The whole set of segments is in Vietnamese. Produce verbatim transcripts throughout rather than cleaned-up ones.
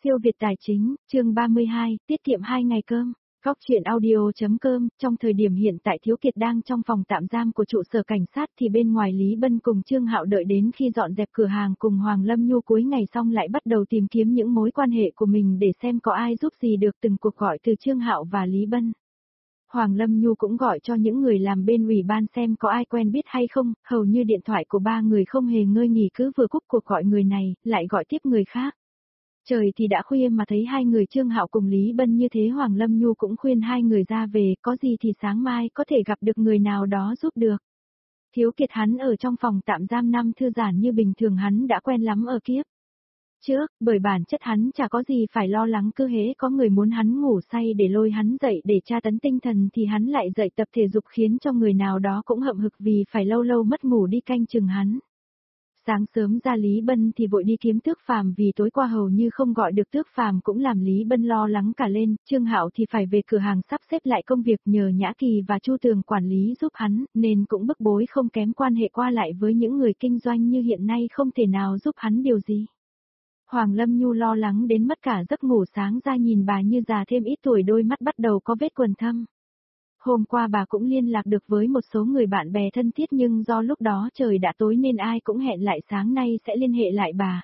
Siêu Việt Tài Chính, chương ba mươi hai, tiết kiệm hai ngày cơm. Góc chuyện audio.com, trong thời điểm hiện tại Thiếu Kiệt đang trong phòng tạm giam của trụ sở cảnh sát thì bên ngoài Lý Bân cùng Trương Hạo đợi đến khi dọn dẹp cửa hàng cùng Hoàng Lâm Nhu cuối ngày xong lại bắt đầu tìm kiếm những mối quan hệ của mình để xem có ai giúp gì được. Từng cuộc gọi từ Trương Hạo và Lý Bân. Hoàng Lâm Nhu cũng gọi cho những người làm bên ủy ban xem có ai quen biết hay không, hầu như điện thoại của ba người không hề ngơi nghỉ, cứ vừa cúp cuộc gọi người này, lại gọi tiếp người khác. Trời thì đã khuya mà thấy hai người Trương Hạo cùng Lý Bân như thế, Hoàng Lâm Nhu cũng khuyên hai người ra về, có gì thì sáng mai có thể gặp được người nào đó giúp được. Thiếu Kiệt hắn ở trong phòng tạm giam năm thư giãn như bình thường, hắn đã quen lắm ở kiếp trước, bởi bản chất hắn chả có gì phải lo lắng, cứ hễ có người muốn hắn ngủ say để lôi hắn dậy để tra tấn tinh thần thì hắn lại dậy tập thể dục, khiến cho người nào đó cũng hậm hực vì phải lâu lâu mất ngủ đi canh chừng hắn. Sáng sớm ra Lý Bân thì vội đi kiếm Tước Phàm, vì tối qua hầu như không gọi được Tước Phàm cũng làm Lý Bân lo lắng cả lên. Trương Hạo thì phải về cửa hàng sắp xếp lại công việc, nhờ Nhã Kỳ và Chu Tường quản lý giúp hắn, nên cũng bức bối không kém, quan hệ qua lại với những người kinh doanh như hiện nay không thể nào giúp hắn điều gì. Hoàng Lâm Nhu lo lắng đến mất cả giấc ngủ, sáng ra nhìn bà như già thêm ít tuổi, đôi mắt bắt đầu có vết quầng thâm. Hôm qua bà cũng liên lạc được với một số người bạn bè thân thiết, nhưng do lúc đó trời đã tối nên ai cũng hẹn lại sáng nay sẽ liên hệ lại bà.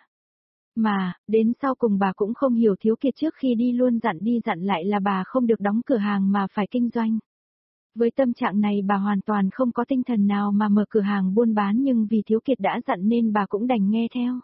Mà, đến sau cùng bà cũng không hiểu, Thiếu Kiệt trước khi đi luôn dặn đi dặn lại là bà không được đóng cửa hàng mà phải kinh doanh. Với tâm trạng này bà hoàn toàn không có tinh thần nào mà mở cửa hàng buôn bán, nhưng vì Thiếu Kiệt đã dặn nên bà cũng đành nghe theo.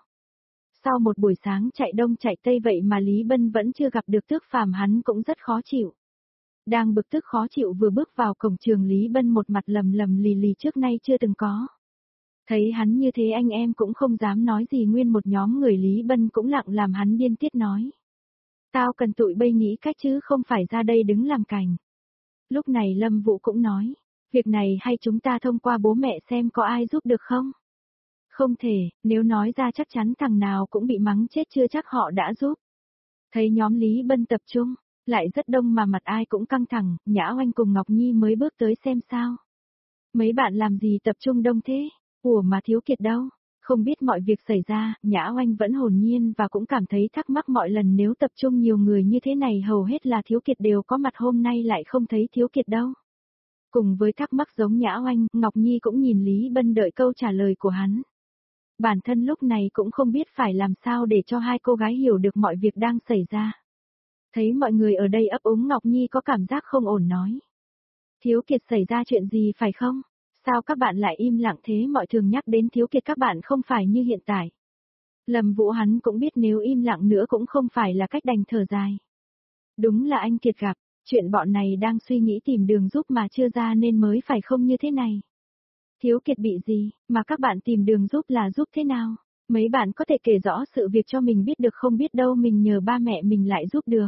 Sau một buổi sáng chạy đông chạy tây vậy mà Lý Bân vẫn chưa gặp được Tước Phàm, hắn cũng rất khó chịu. Đang bực tức khó chịu vừa bước vào cổng trường, Lý Bân một mặt lầm lầm lì lì trước nay chưa từng có. Thấy hắn như thế anh em cũng không dám nói gì, nguyên một nhóm người Lý Bân cũng lặng làm hắn điên tiết nói. Tao cần tụi bây nghĩ cách chứ không phải ra đây đứng làm cành. Lúc này Lâm Vũ cũng nói, việc này hay chúng ta thông qua bố mẹ xem có ai giúp được không? Không thể, nếu nói ra chắc chắn thằng nào cũng bị mắng chết, chưa chắc họ đã giúp. Thấy nhóm Lý Bân tập trung lại rất đông mà mặt ai cũng căng thẳng, Nhã Oanh cùng Ngọc Nhi mới bước tới xem sao. Mấy bạn làm gì tập trung đông thế? Ủa mà Thiếu Kiệt đâu? Không biết mọi việc xảy ra, Nhã Oanh vẫn hồn nhiên và cũng cảm thấy thắc mắc, mọi lần nếu tập trung nhiều người như thế này hầu hết là Thiếu Kiệt đều có mặt, hôm nay lại không thấy Thiếu Kiệt đâu. Cùng với thắc mắc giống Nhã Oanh, Ngọc Nhi cũng nhìn Lý Bân đợi câu trả lời của hắn. Bản thân lúc này cũng không biết phải làm sao để cho hai cô gái hiểu được mọi việc đang xảy ra. Thấy mọi người ở đây ấp úng, Ngọc Nhi có cảm giác không ổn nói. Thiếu Kiệt xảy ra chuyện gì phải không? Sao các bạn lại im lặng thế? Mọi thường nhắc đến Thiếu Kiệt các bạn không phải như hiện tại. Lâm Vũ hắn cũng biết nếu im lặng nữa cũng không phải là cách, đành thở dài. Đúng là anh Kiệt gặp, chuyện bọn này đang suy nghĩ tìm đường giúp mà chưa ra nên mới phải không như thế này. Thiếu Kiệt bị gì, mà các bạn tìm đường giúp là giúp thế nào? Mấy bạn có thể kể rõ sự việc cho mình biết được không, biết đâu mình nhờ ba mẹ mình lại giúp được.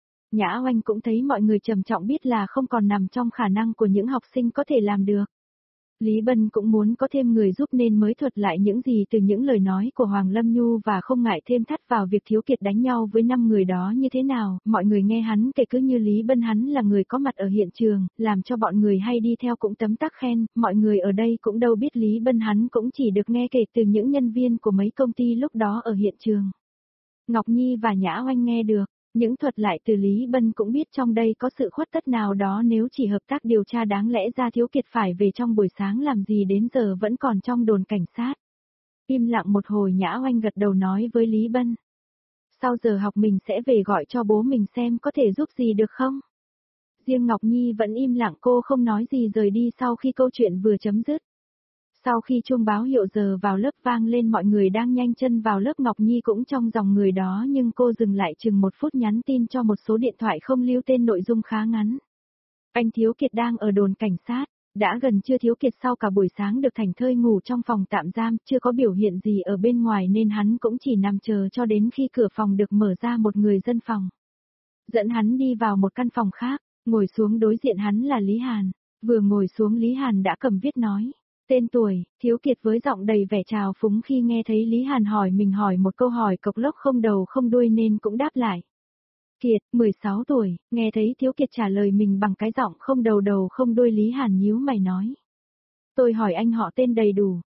Nhã Oanh cũng thấy mọi người trầm trọng, biết là không còn nằm trong khả năng của những học sinh có thể làm được. Lý Bân cũng muốn có thêm người giúp nên mới thuật lại những gì từ những lời nói của Hoàng Lâm Nhu và không ngại thêm thắt vào việc Thiếu Kiệt đánh nhau với năm người đó như thế nào. Mọi người nghe hắn kể cứ như Lý Bân hắn là người có mặt ở hiện trường, làm cho bọn người hay đi theo cũng tấm tắc khen. Mọi người ở đây cũng đâu biết Lý Bân hắn cũng chỉ được nghe kể từ những nhân viên của mấy công ty lúc đó ở hiện trường. Ngọc Nhi và Nhã Oanh nghe được những thuật lại từ Lý Bân cũng biết trong đây có sự khuất tất nào đó, nếu chỉ hợp tác điều tra đáng lẽ ra Thiếu Kiệt phải về trong buổi sáng làm gì đến giờ vẫn còn trong đồn cảnh sát. Im lặng một hồi, Nhã Oanh gật đầu nói với Lý Bân. Sau giờ học mình sẽ về gọi cho bố mình xem có thể giúp gì được không? Riêng Ngọc Nhi vẫn im lặng, cô không nói gì rời đi sau khi câu chuyện vừa chấm dứt. Sau khi chuông báo hiệu giờ vào lớp vang lên, mọi người đang nhanh chân vào lớp, Ngọc Nhi cũng trong dòng người đó, nhưng cô dừng lại chừng một phút nhắn tin cho một số điện thoại không lưu tên, nội dung khá ngắn. Anh Thiếu Kiệt đang ở đồn cảnh sát, đã gần trưa. Thiếu Kiệt sau cả buổi sáng được thảnh thơi ngủ trong phòng tạm giam, chưa có biểu hiện gì ở bên ngoài nên hắn cũng chỉ nằm chờ cho đến khi cửa phòng được mở ra, một người dân phòng dẫn hắn đi vào một căn phòng khác, ngồi xuống đối diện hắn là Lý Hàn. Vừa ngồi xuống Lý Hàn đã cầm viết nói tên tuổi. Thiếu Kiệt với giọng đầy vẻ trào phúng khi nghe thấy Lý Hàn hỏi mình hỏi một câu hỏi cộc lốc không đầu không đuôi nên cũng đáp lại. Kiệt, mười sáu tuổi, nghe thấy Thiếu Kiệt trả lời mình bằng cái giọng không đầu đầu không đuôi, Lý Hàn nhíu mày nói. Tôi hỏi anh họ tên đầy đủ.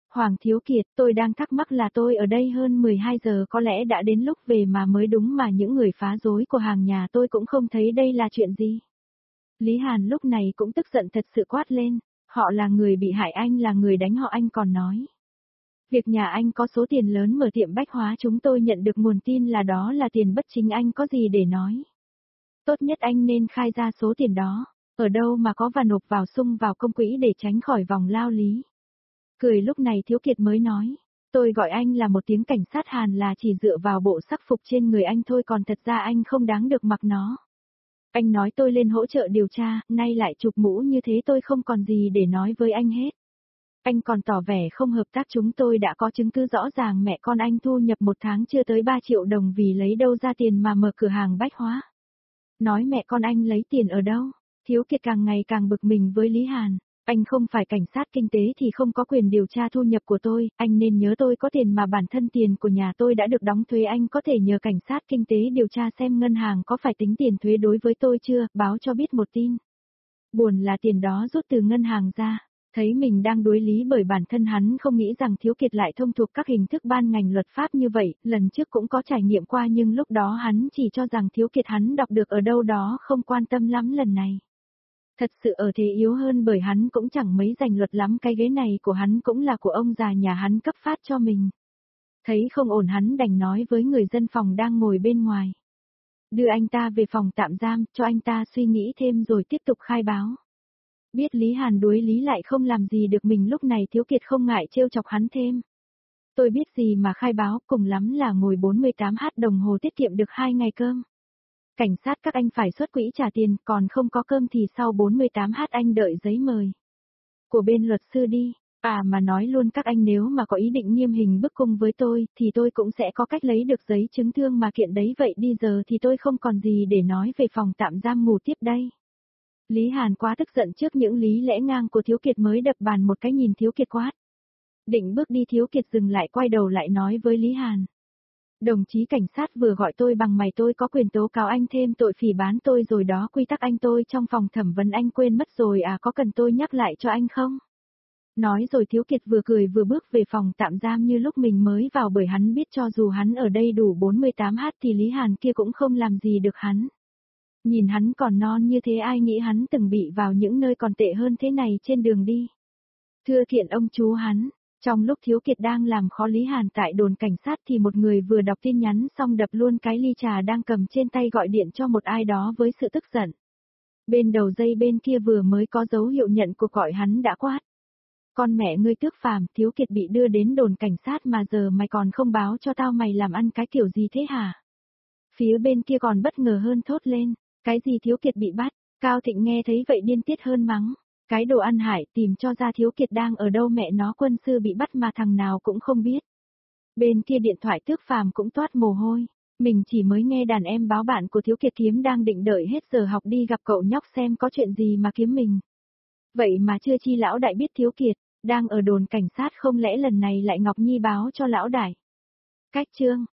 Hoàng Thiếu Kiệt, tôi đang thắc mắc là tôi ở đây hơn mười hai giờ có lẽ đã đến lúc về mà mới đúng mà những người phá rối của hàng nhà tôi cũng không thấy đây là chuyện gì. Lý Hàn lúc này cũng tức giận thật sự quát lên, họ là người bị hại, anh là người đánh họ, anh còn nói. Việc nhà anh có số tiền lớn mở tiệm bách hóa, chúng tôi nhận được nguồn tin là đó là tiền bất chính, anh có gì để nói. Tốt nhất anh nên khai ra số tiền đó, ở đâu mà có và nộp vào sung vào công quỹ để tránh khỏi vòng lao lý. Cười lúc này Thiếu Kiệt mới nói, tôi gọi anh là một tiếng cảnh sát Hàn là chỉ dựa vào bộ sắc phục trên người anh thôi, còn thật ra anh không đáng được mặc nó. Anh nói tôi lên hỗ trợ điều tra, nay lại chụp mũ như thế, tôi không còn gì để nói với anh hết. Anh còn tỏ vẻ không hợp tác, chúng tôi đã có chứng cứ rõ ràng mẹ con anh thu nhập một tháng chưa tới ba triệu đồng, vì lấy đâu ra tiền mà mở cửa hàng bách hóa. Nói mẹ con anh lấy tiền ở đâu? Thiếu Kiệt càng ngày càng bực mình với Lý Hàn. Anh không phải cảnh sát kinh tế thì không có quyền điều tra thu nhập của tôi, anh nên nhớ tôi có tiền mà bản thân tiền của nhà tôi đã được đóng thuế, anh có thể nhờ cảnh sát kinh tế điều tra xem ngân hàng có phải tính tiền thuế đối với tôi chưa, báo cho biết một tin. Buồn là tiền đó rút từ ngân hàng ra. Thấy mình đang đối lý bởi bản thân hắn không nghĩ rằng Thiếu Kiệt lại thông thuộc các hình thức ban ngành luật pháp như vậy, lần trước cũng có trải nghiệm qua nhưng lúc đó hắn chỉ cho rằng Thiếu Kiệt hắn đọc được ở đâu đó, không quan tâm lắm lần này. Thật sự ở thế yếu hơn bởi hắn cũng chẳng mấy rành luật lắm, cái ghế này của hắn cũng là của ông già nhà hắn cấp phát cho mình. Thấy không ổn hắn đành nói với người dân phòng đang ngồi bên ngoài. Đưa anh ta về phòng tạm giam, cho anh ta suy nghĩ thêm rồi tiếp tục khai báo. Biết Lý Hàn đối lý lại không làm gì được mình, lúc này Thiếu Kiệt không ngại trêu chọc hắn thêm. Tôi biết gì mà khai báo, cùng lắm là ngồi bốn mươi tám h đồng hồ tiết kiệm được hai ngày cơm. Cảnh sát các anh phải xuất quỹ trả tiền, còn không có cơm thì sau bốn mươi tám h anh đợi giấy mời của bên luật sư đi. À mà nói luôn các anh, nếu mà có ý định nghiêm hình bức cung với tôi, thì tôi cũng sẽ có cách lấy được giấy chứng thương mà kiện đấy, vậy đi giờ thì tôi không còn gì để nói, về phòng tạm giam ngủ tiếp đây. Lý Hàn quá tức giận trước những lý lẽ ngang của Thiếu Kiệt mới đập bàn một cái, nhìn Thiếu Kiệt quát. Định bước đi, Thiếu Kiệt dừng lại, quay đầu lại nói với Lý Hàn. Đồng chí cảnh sát vừa gọi tôi bằng mày, tôi có quyền tố cáo anh thêm tội phỉ báng tôi rồi đó, quy tắc anh tôi trong phòng thẩm vấn anh quên mất rồi à, có cần tôi nhắc lại cho anh không? Nói rồi Thiếu Kiệt vừa cười vừa bước về phòng tạm giam như lúc mình mới vào, bởi hắn biết cho dù hắn ở đây đủ bốn mươi tám h thì Lý Hàn kia cũng không làm gì được hắn. Nhìn hắn còn non như thế, ai nghĩ hắn từng bị vào những nơi còn tệ hơn thế này trên đường đi. Thưa kiện ông chú hắn, trong lúc Thiếu Kiệt đang làm khó Lý Hàn tại đồn cảnh sát thì một người vừa đọc tin nhắn xong đập luôn cái ly trà đang cầm trên tay, gọi điện cho một ai đó với sự tức giận. Bên đầu dây bên kia vừa mới có dấu hiệu nhận cuộc gọi, hắn đã quát. Con mẹ ngươi tước phàm, Thiếu Kiệt bị đưa đến đồn cảnh sát mà giờ mày còn không báo cho tao, mày làm ăn cái kiểu gì thế hả? Phía bên kia còn bất ngờ hơn, thốt lên. Cái gì Thiếu Kiệt bị bắt? Cao Thịnh nghe thấy vậy điên tiết hơn mắng. Cái đồ ăn hại, tìm cho ra Thiếu Kiệt đang ở đâu, mẹ nó quân sư bị bắt mà thằng nào cũng không biết. Bên kia điện thoại tước phàm cũng toát mồ hôi. Mình chỉ mới nghe đàn em báo bạn của Thiếu Kiệt kiếm đang định đợi hết giờ học đi gặp cậu nhóc xem có chuyện gì mà kiếm mình. Vậy mà chưa chi lão đại biết Thiếu Kiệt đang ở đồn cảnh sát, không lẽ lần này lại Ngọc Nhi báo cho lão đại? Cách chương